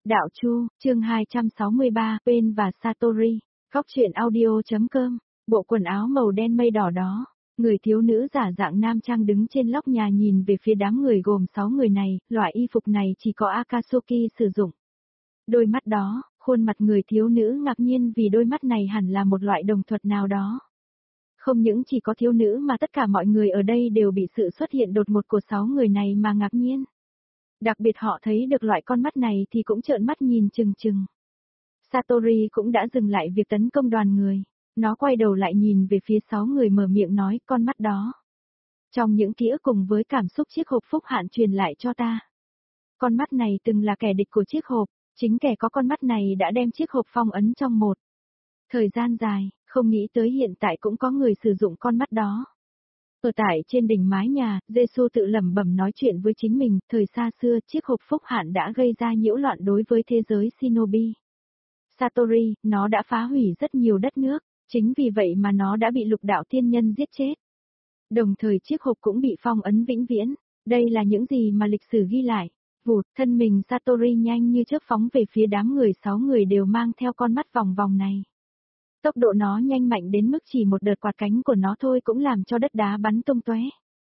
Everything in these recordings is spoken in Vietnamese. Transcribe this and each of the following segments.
Đạo Chu, chương 263, Pain và Satori, góc truyện audio.com, bộ quần áo màu đen mây đỏ đó, người thiếu nữ giả dạng nam trang đứng trên lóc nhà nhìn về phía đám người gồm 6 người này, loại y phục này chỉ có Akatsuki sử dụng. Đôi mắt đó, khuôn mặt người thiếu nữ ngạc nhiên vì đôi mắt này hẳn là một loại đồng thuật nào đó. Không những chỉ có thiếu nữ mà tất cả mọi người ở đây đều bị sự xuất hiện đột ngột của 6 người này mà ngạc nhiên. Đặc biệt họ thấy được loại con mắt này thì cũng trợn mắt nhìn chừng chừng. Satori cũng đã dừng lại việc tấn công đoàn người. Nó quay đầu lại nhìn về phía 6 người mở miệng nói con mắt đó. Trong những ký ức cùng với cảm xúc chiếc hộp phúc hạn truyền lại cho ta. Con mắt này từng là kẻ địch của chiếc hộp, chính kẻ có con mắt này đã đem chiếc hộp phong ấn trong một thời gian dài, không nghĩ tới hiện tại cũng có người sử dụng con mắt đó. Ở tại trên đỉnh mái nhà, Giêsu tự lẩm bẩm nói chuyện với chính mình, thời xa xưa chiếc hộp phúc hạn đã gây ra nhiễu loạn đối với thế giới Shinobi. Satori, nó đã phá hủy rất nhiều đất nước, chính vì vậy mà nó đã bị lục đạo thiên nhân giết chết. Đồng thời chiếc hộp cũng bị phong ấn vĩnh viễn, đây là những gì mà lịch sử ghi lại. Vụt, thân mình Satori nhanh như chớp phóng về phía đám người 6 người đều mang theo con mắt vòng vòng này. Tốc độ nó nhanh mạnh đến mức chỉ một đợt quạt cánh của nó thôi cũng làm cho đất đá bắn tung tóe.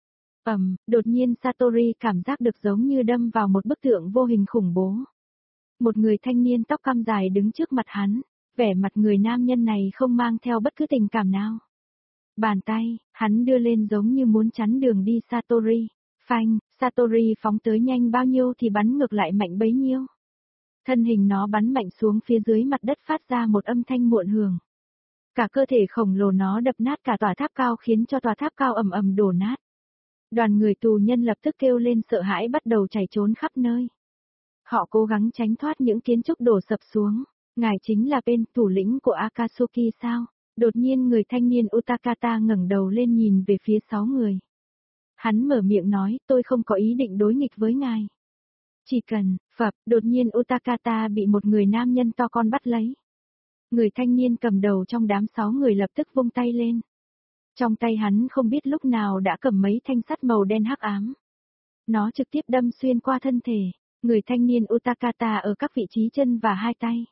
Đột nhiên Satori cảm giác được giống như đâm vào một bức tượng vô hình khủng bố. Một người thanh niên tóc căm dài đứng trước mặt hắn, vẻ mặt người nam nhân này không mang theo bất cứ tình cảm nào. Bàn tay, hắn đưa lên giống như muốn chắn đường đi Satori. Phanh, Satori phóng tới nhanh bao nhiêu thì bắn ngược lại mạnh bấy nhiêu. Thân hình nó bắn mạnh xuống phía dưới mặt đất phát ra một âm thanh muộn hưởng. Cả cơ thể khổng lồ nó đập nát cả tòa tháp cao khiến cho tòa tháp cao ầm ầm đổ nát. Đoàn người tù nhân lập tức kêu lên sợ hãi bắt đầu chạy trốn khắp nơi. Họ cố gắng tránh thoát những kiến trúc đổ sập xuống. Ngài chính là Pain, thủ lĩnh của Akatsuki sao? Đột nhiên người thanh niên Utakata ngẩng đầu lên nhìn về phía 6 người. Hắn mở miệng nói, tôi không có ý định đối nghịch với ngài. Chỉ cần, đột nhiên Utakata bị một người nam nhân to con bắt lấy. Người thanh niên cầm đầu trong đám 6 người lập tức vung tay lên. Trong tay hắn không biết lúc nào đã cầm mấy thanh sắt màu đen hắc ám. Nó trực tiếp đâm xuyên qua thân thể, người thanh niên Utakata ở các vị trí chân và hai tay.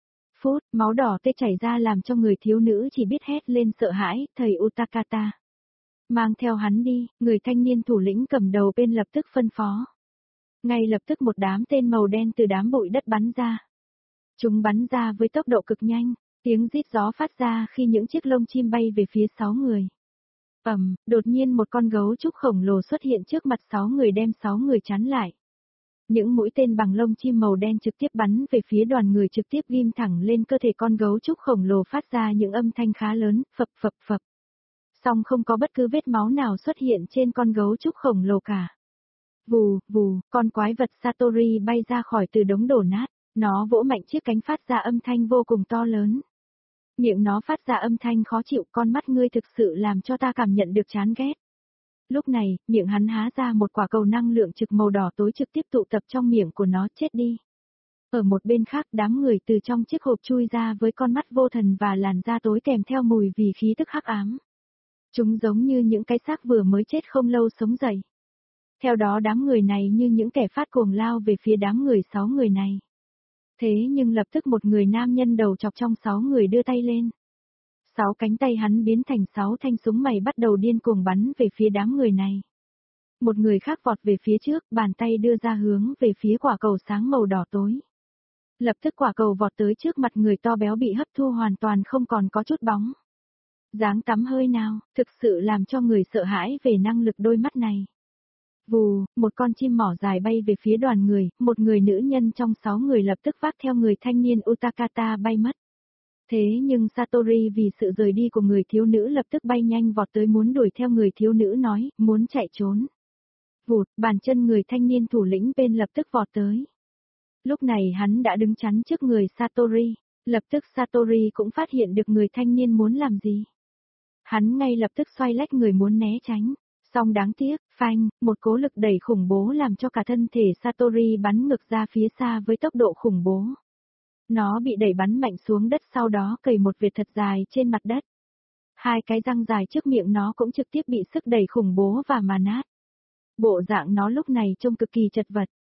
Máu đỏ tê chảy ra làm cho người thiếu nữ chỉ biết hét lên sợ hãi, thầy Utakata. Mang theo hắn đi, người thanh niên thủ lĩnh cầm đầu bên lập tức phân phó. Ngay lập tức một đám tên màu đen từ đám bụi đất bắn ra. Chúng bắn ra với tốc độ cực nhanh, tiếng rít gió phát ra khi những chiếc lông chim bay về phía 6 người. Đột nhiên một con gấu trúc khổng lồ xuất hiện trước mặt 6 người đem 6 người chắn lại. Những mũi tên bằng lông chim màu đen trực tiếp bắn về phía đoàn người trực tiếp ghim thẳng lên cơ thể con gấu trúc khổng lồ phát ra những âm thanh khá lớn, phập. Song không có bất cứ vết máu nào xuất hiện trên con gấu trúc khổng lồ cả. Vù, con quái vật Satori bay ra khỏi từ đống đổ nát, nó vỗ mạnh chiếc cánh phát ra âm thanh vô cùng to lớn. Miệng nó phát ra âm thanh khó chịu, con mắt ngươi thực sự làm cho ta cảm nhận được chán ghét. Lúc này, miệng hắn há ra một quả cầu năng lượng trực màu đỏ tối trực tiếp tụ tập trong miệng của nó, chết đi. Ở một bên khác đám người từ trong chiếc hộp chui ra với con mắt vô thần và làn da tối kèm theo mùi vì khí tức hắc ám. Chúng giống như những cái xác vừa mới chết không lâu sống dậy. Theo đó đám người này như những kẻ phát cuồng lao về phía đám người 6 người này. Thế nhưng lập tức một người nam nhân đầu chọc trong 6 người đưa tay lên. 6 cánh tay hắn biến thành 6 thanh súng mày bắt đầu điên cuồng bắn về phía đám người này. Một người khác vọt về phía trước, bàn tay đưa ra hướng về phía quả cầu sáng màu đỏ tối. Lập tức quả cầu vọt tới trước mặt người to béo bị hấp thu hoàn toàn không còn có chút bóng. Dáng tắm hơi nào, thực sự làm cho người sợ hãi về năng lực đôi mắt này. Vù, một con chim mỏ dài bay về phía đoàn người, một người nữ nhân trong 6 người lập tức vác theo người thanh niên Utakata bay mất. Thế nhưng Satori vì sự rời đi của người thiếu nữ lập tức bay nhanh vọt tới muốn đuổi theo người thiếu nữ nói, muốn chạy trốn. Vụt, bàn chân người thanh niên thủ lĩnh bên lập tức vọt tới. Lúc này hắn đã đứng chắn trước người Satori, lập tức Satori cũng phát hiện được người thanh niên muốn làm gì. Hắn ngay lập tức xoay lách người muốn né tránh, song đáng tiếc, phanh, một cố lực đẩy khủng bố làm cho cả thân thể Satori bắn ngược ra phía xa với tốc độ khủng bố. Nó bị đẩy bắn mạnh xuống đất sau đó cày một vệt thật dài trên mặt đất. 2 cái răng dài trước miệng nó cũng trực tiếp bị sức đẩy khủng bố và mà nát. Bộ dạng nó lúc này trông cực kỳ chật vật,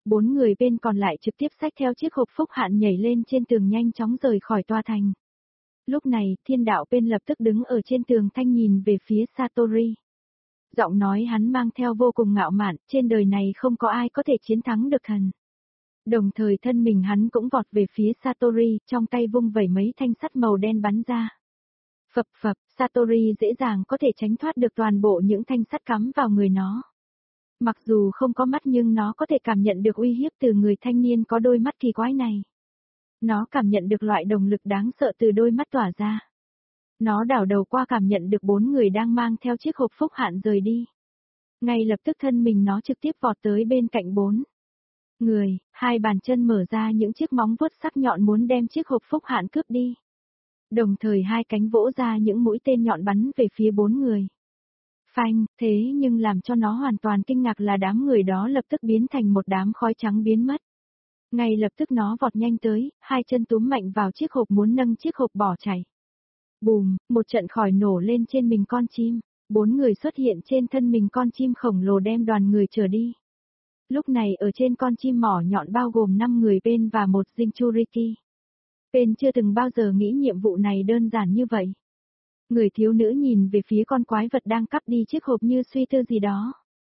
4 người bên còn lại trực tiếp xách theo chiếc hộp phúc hạn nhảy lên trên tường nhanh chóng rời khỏi tòa thành. Lúc này, thiên đạo bên lập tức đứng ở trên tường thanh nhìn về phía Satori. Giọng nói hắn mang theo vô cùng ngạo mạn, trên đời này không có ai có thể chiến thắng được thần. Đồng thời thân mình hắn cũng vọt về phía Satori, trong tay vung vẩy mấy thanh sắt màu đen bắn ra. Phập phập, Satori dễ dàng có thể tránh thoát được toàn bộ những thanh sắt cắm vào người nó. Mặc dù không có mắt nhưng nó có thể cảm nhận được uy hiếp từ người thanh niên có đôi mắt kỳ quái này. Nó cảm nhận được loại động lực đáng sợ từ đôi mắt tỏa ra. Nó đảo đầu qua cảm nhận được 4 người đang mang theo chiếc hộp phúc hạn rời đi. Ngay lập tức thân mình nó trực tiếp vọt tới bên cạnh 4 người, hai bàn chân mở ra những chiếc móng vuốt sắc nhọn muốn đem chiếc hộp phúc hạn cướp đi. Đồng thời hai cánh vỗ ra những mũi tên nhọn bắn về phía 4 người. Phanh, thế nhưng làm cho nó hoàn toàn kinh ngạc là đám người đó lập tức biến thành một đám khói trắng biến mất. Ngay lập tức nó vọt nhanh tới, hai chân túm mạnh vào chiếc hộp muốn nâng chiếc hộp bỏ chạy. Bùm, một trận khói nổ lên trên mình con chim, 4 người xuất hiện trên thân mình con chim khổng lồ đem đoàn người trở đi. Lúc này ở trên con chim mỏ nhọn bao gồm 5 người bên và một Jinchuriki. Bên chưa từng bao giờ nghĩ nhiệm vụ này đơn giản như vậy. Người thiếu nữ nhìn về phía con quái vật đang cắp đi chiếc hộp như suy tư gì đó.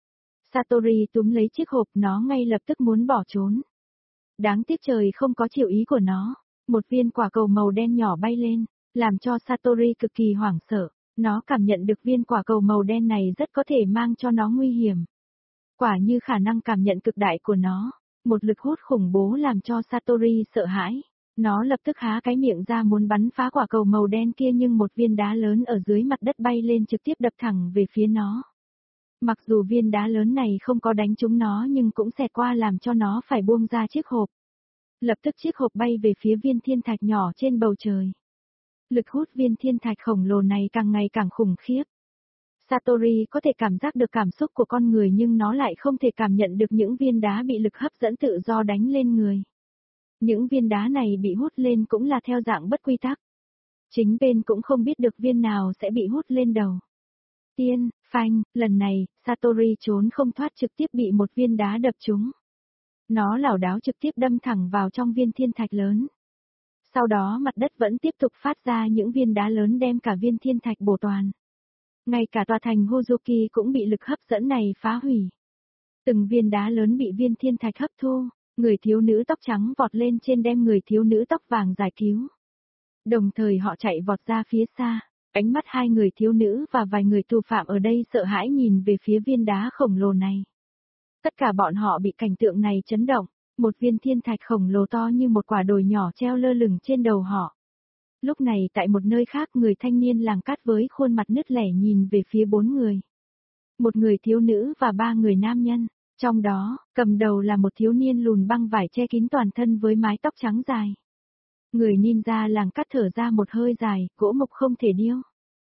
Satori túm lấy chiếc hộp nó ngay lập tức muốn bỏ trốn. Đáng tiếc trời không có chịu ý của nó. Một viên quả cầu màu đen nhỏ bay lên, làm cho Satori cực kỳ hoảng sợ. Nó cảm nhận được viên quả cầu màu đen này rất có thể mang cho nó nguy hiểm. Quả như khả năng cảm nhận cực đại của nó, một lực hút khủng bố làm cho Satori sợ hãi. Nó lập tức há cái miệng ra muốn bắn phá quả cầu màu đen kia nhưng một viên đá lớn ở dưới mặt đất bay lên trực tiếp đập thẳng về phía nó. Mặc dù viên đá lớn này không có đánh trúng nó nhưng cũng xẹt qua làm cho nó phải buông ra chiếc hộp. Lập tức chiếc hộp bay về phía viên thiên thạch nhỏ trên bầu trời. Lực hút viên thiên thạch khổng lồ này càng ngày càng khủng khiếp. Satori có thể cảm giác được cảm xúc của con người nhưng nó lại không thể cảm nhận được những viên đá bị lực hấp dẫn tự do đánh lên người. Những viên đá này bị hút lên cũng là theo dạng bất quy tắc. Chính bên cũng không biết được viên nào sẽ bị hút lên đầu. Tiên, phanh, lần này, Satori trốn không thoát trực tiếp bị một viên đá đập trúng. Nó lảo đảo trực tiếp đâm thẳng vào trong viên thiên thạch lớn. Sau đó mặt đất vẫn tiếp tục phát ra những viên đá lớn đem cả viên thiên thạch bổ toàn. Ngay cả tòa thành Hozuki cũng bị lực hấp dẫn này phá hủy. Từng viên đá lớn bị viên thiên thạch hấp thu, người thiếu nữ tóc trắng vọt lên trên đem người thiếu nữ tóc vàng giải cứu. Đồng thời họ chạy vọt ra phía xa, ánh mắt hai người thiếu nữ và vài người tù phạm ở đây sợ hãi nhìn về phía viên đá khổng lồ này. Tất cả bọn họ bị cảnh tượng này chấn động, một viên thiên thạch khổng lồ to như một quả đồi nhỏ treo lơ lửng trên đầu họ. Lúc này tại một nơi khác người thanh niên làng cát với khuôn mặt nứt nẻ nhìn về phía 4 người. Một người thiếu nữ và 3 người nam nhân, trong đó, cầm đầu là một thiếu niên lùn băng vải che kín toàn thân với mái tóc trắng dài. Người ninja làng cát thở ra một hơi dài, gỗ mục không thể điêu.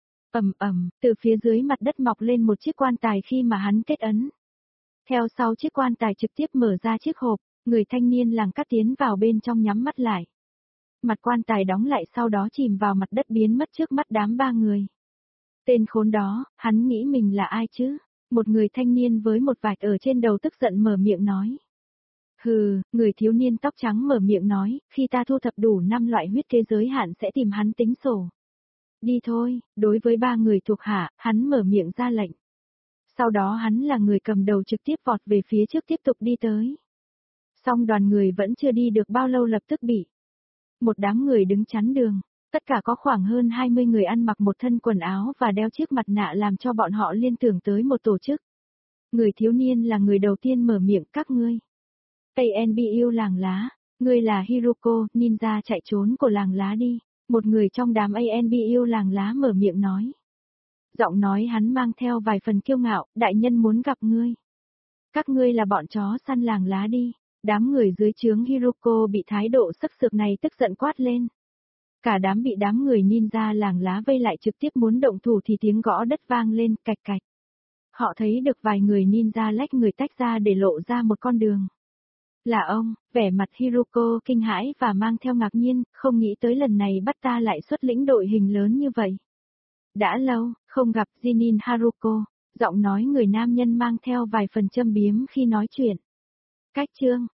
Từ phía dưới mặt đất mọc lên một chiếc quan tài khi mà hắn kết ấn. Theo sau chiếc quan tài trực tiếp mở ra chiếc hộp, người thanh niên làng cát tiến vào bên trong nhắm mắt lại. Mặt quan tài đóng lại sau đó chìm vào mặt đất biến mất trước mắt đám 3 người. Tên khốn đó, hắn nghĩ mình là ai chứ? Một người thanh niên với một vạch ở trên đầu tức giận mở miệng nói. Hừ, người thiếu niên tóc trắng mở miệng nói, khi ta thu thập đủ 5 loại huyết kế giới hạn sẽ tìm hắn tính sổ. Đi thôi, đối với 3 người thuộc hạ, hắn mở miệng ra lệnh. Sau đó hắn là người cầm đầu trực tiếp vọt về phía trước tiếp tục đi tới. Song đoàn người vẫn chưa đi được bao lâu lập tức bị một đám người đứng chắn đường. Tất cả có khoảng hơn 20 người ăn mặc một thân quần áo và đeo chiếc mặt nạ làm cho bọn họ liên tưởng tới một tổ chức. Người thiếu niên là người đầu tiên mở miệng các ngươi. ANBU làng lá, ngươi là Hiruko, ninja chạy trốn của làng lá đi. Một người trong đám ANBU làng lá mở miệng nói. Giọng nói hắn mang theo vài phần kiêu ngạo, đại nhân muốn gặp ngươi. Các ngươi là bọn chó săn làng lá đi. Đám người dưới trướng Hiruko bị thái độ sắc sược này tức giận quát lên. Cả đám bị đám người ninja làng lá vây lại trực tiếp muốn động thủ thì tiếng gõ đất vang lên cạch cạch. Họ thấy được vài người ninja lách người tách ra để lộ ra một con đường. Là ông, vẻ mặt Hiruko kinh hãi và mang theo ngạc nhiên, không nghĩ tới lần này bắt ta lại xuất lĩnh đội hình lớn như vậy. Đã lâu, không gặp Jinin Haruko, giọng nói người nam nhân mang theo vài phần châm biếm khi nói chuyện. Cách chương